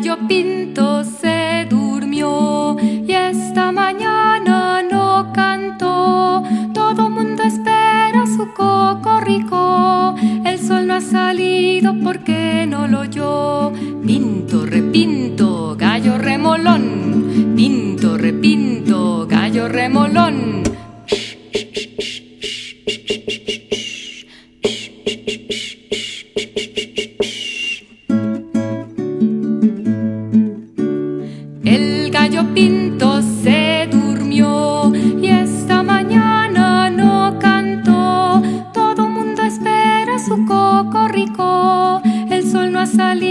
gallo pinto se durmió y esta mañana no cantó. Todo mundo espera su cocorrico. El sol no ha salido porque no lo oyó. Pinto, repinto, gallo remolón. Pinto, repinto, gallo remolón. El gallo pinto se durmió y esta mañana no cantó. Todo mundo espera su cocorrico. El sol no ha salido